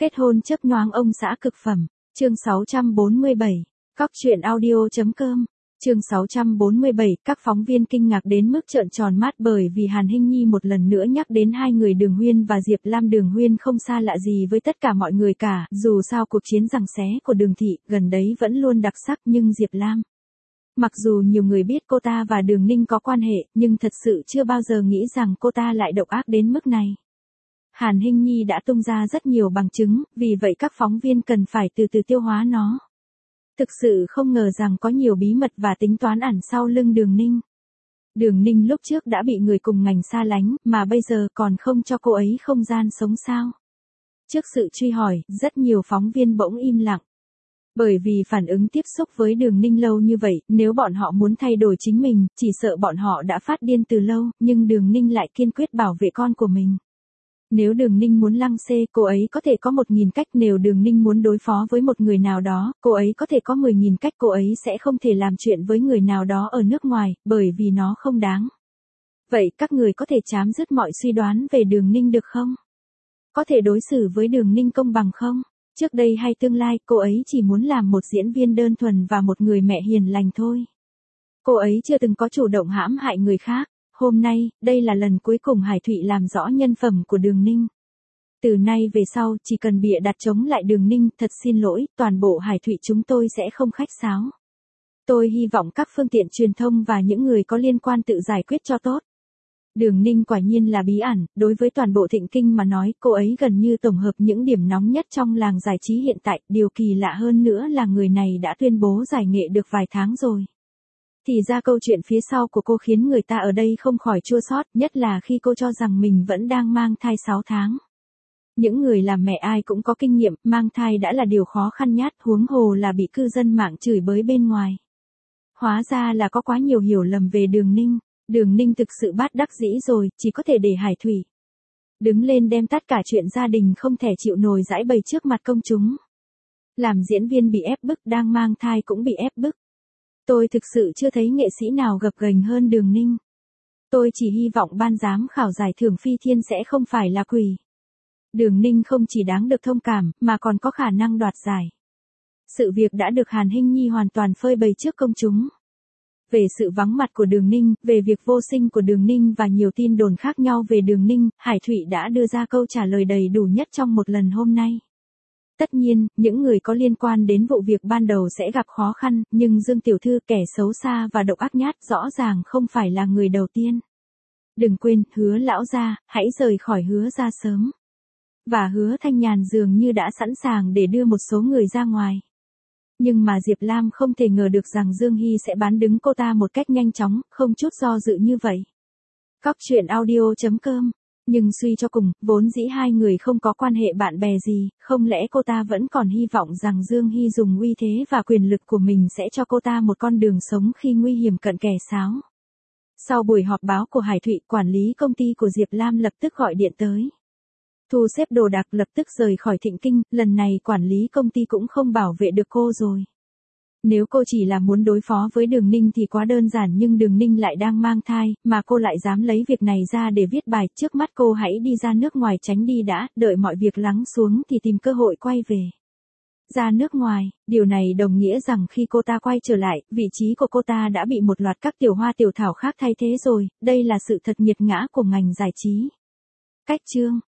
Kết hôn chớp nhoáng ông xã cực phẩm. Chương 647. Cóc truyện audio.com. Chương 647, các phóng viên kinh ngạc đến mức trợn tròn mắt bởi vì Hàn Hinh Nhi một lần nữa nhắc đến hai người Đường Huyên và Diệp Lam. Đường Huyên không xa lạ gì với tất cả mọi người cả, dù sao cuộc chiến giằng xé của Đường thị gần đấy vẫn luôn đặc sắc, nhưng Diệp Lam, mặc dù nhiều người biết cô ta và Đường Ninh có quan hệ, nhưng thật sự chưa bao giờ nghĩ rằng cô ta lại độc ác đến mức này. Hàn Hinh Nhi đã tung ra rất nhiều bằng chứng, vì vậy các phóng viên cần phải từ từ tiêu hóa nó. Thực sự không ngờ rằng có nhiều bí mật và tính toán ẩn sau lưng Đường Ninh. Đường Ninh lúc trước đã bị người cùng ngành xa lánh, mà bây giờ còn không cho cô ấy không gian sống sao? Trước sự truy hỏi, rất nhiều phóng viên bỗng im lặng. Bởi vì phản ứng tiếp xúc với Đường Ninh lâu như vậy, nếu bọn họ muốn thay đổi chính mình, chỉ sợ bọn họ đã phát điên từ lâu, nhưng Đường Ninh lại kiên quyết bảo vệ con của mình. Nếu Đường Ninh muốn lăng xê, cô ấy có thể có 1000 cách. Nếu Đường Ninh muốn đối phó với một người nào đó, cô ấy có thể có 10.000 cách. Cô ấy sẽ không thể làm chuyện với người nào đó ở nước ngoài, bởi vì nó không đáng. Vậy các người có thể chấm dứt mọi suy đoán về Đường Ninh được không? Có thể đối xử với Đường Ninh công bằng không? Trước đây hay tương lai, cô ấy chỉ muốn làm một diễn viên đơn thuần và một người mẹ hiền lành thôi. Cô ấy chưa từng có chủ động hãm hại người khác. Hôm nay, đây là lần cuối cùng Hải Thụy làm rõ nhân phẩm của Đường Ninh. Từ nay về sau, chỉ cần bịa đặt chống lại Đường Ninh, thật xin lỗi, toàn bộ Hải Thụy chúng tôi sẽ không khách sáo. Tôi hy vọng các phương tiện truyền thông và những người có liên quan tự giải quyết cho tốt. Đường Ninh quả nhiên là bí ẩn, đối với toàn bộ Thịnh Kinh mà nói, cô ấy gần như tổng hợp những điểm nóng nhất trong làng giải trí hiện tại. Điều kỳ lạ hơn nữa là người này đã tuyên bố giải nghệ được vài tháng rồi. Thì ra câu chuyện phía sau của cô khiến người ta ở đây không khỏi chua xót, nhất là khi cô cho rằng mình vẫn đang mang thai 6 tháng. Những người làm mẹ ai cũng có kinh nghiệm, mang thai đã là điều khó khăn nhát, huống hồ là bị cư dân mạng chửi bới bên ngoài. Hóa ra là có quá nhiều hiểu lầm về Đường Ninh. Đường Ninh thực sự bất đắc dĩ rồi, chỉ có thể để Hải Thụy đứng lên đem tất cả chuyện gia đình không thể chịu nổi giãi bày trước mặt công chúng. Làm diễn viên bị ép bức, đang mang thai cũng bị ép bức. Tôi thực sự chưa thấy nghệ sĩ nào gập ghềnh hơn Đường Ninh. Tôi chỉ hy vọng ban giám khảo giải thưởng Phi Thiên sẽ không phải là quỷ. Đường Ninh không chỉ đáng được thông cảm, mà còn có khả năng đoạt giải. Sự việc đã được Hàn Hinh Nhi hoàn toàn phơi bày trước công chúng. Về sự vắng mặt của Đường Ninh, về việc vô sinh của Đường Ninh và nhiều tin đồn khác nhau về Đường Ninh, Hải Thụy đã đưa ra câu trả lời đầy đủ nhất trong một lần hôm nay. Tất nhiên, những người có liên quan đến vụ việc ban đầu sẽ gặp khó khăn, nhưng Dương Tiểu Thư, kẻ xấu xa và độc ác nhát, rõ ràng không phải là người đầu tiên. Đừng quên, Hứa lão gia, hãy rời khỏi Hứa gia sớm. Và Hứa Thanh Nhàn dường như đã sẵn sàng để đưa một số người ra ngoài. Nhưng mà Diệp Lam không thể ngờ được rằng Dương Hy sẽ bán đứng cô ta một cách nhanh chóng, không chút do dự như vậy. Cóc truyện audio.com. Nhưng suy cho cùng, vốn dĩ hai người không có quan hệ bạn bè gì, không lẽ cô ta vẫn còn hy vọng rằng Dương Hy dùng uy thế và quyền lực của mình sẽ cho cô ta một con đường sống khi nguy hiểm cận kề sao? Sau buổi họp báo của Hải Thụy, quản lý công ty của Diệp Lam lập tức gọi điện tới. Thu xếp đồ đạc lập tức rời khỏi Thịnh Kinh, lần này quản lý công ty cũng không bảo vệ được cô rồi. Nếu cô chỉ là muốn đối phó với Đường Ninh thì quá đơn giản, nhưng Đường Ninh lại đang mang thai, mà cô lại dám lấy việc này ra để viết bài. Trước mắt cô hãy đi ra nước ngoài tránh đi đã, đợi mọi việc lắng xuống thì tìm cơ hội quay về. Ra nước ngoài, điều này đồng nghĩa rằng khi cô ta quay trở lại, vị trí của cô ta đã bị một loạt các tiểu hoa tiểu thảo khác thay thế rồi, đây là sự thật nghiệt ngã của ngành giải trí. Cách chương.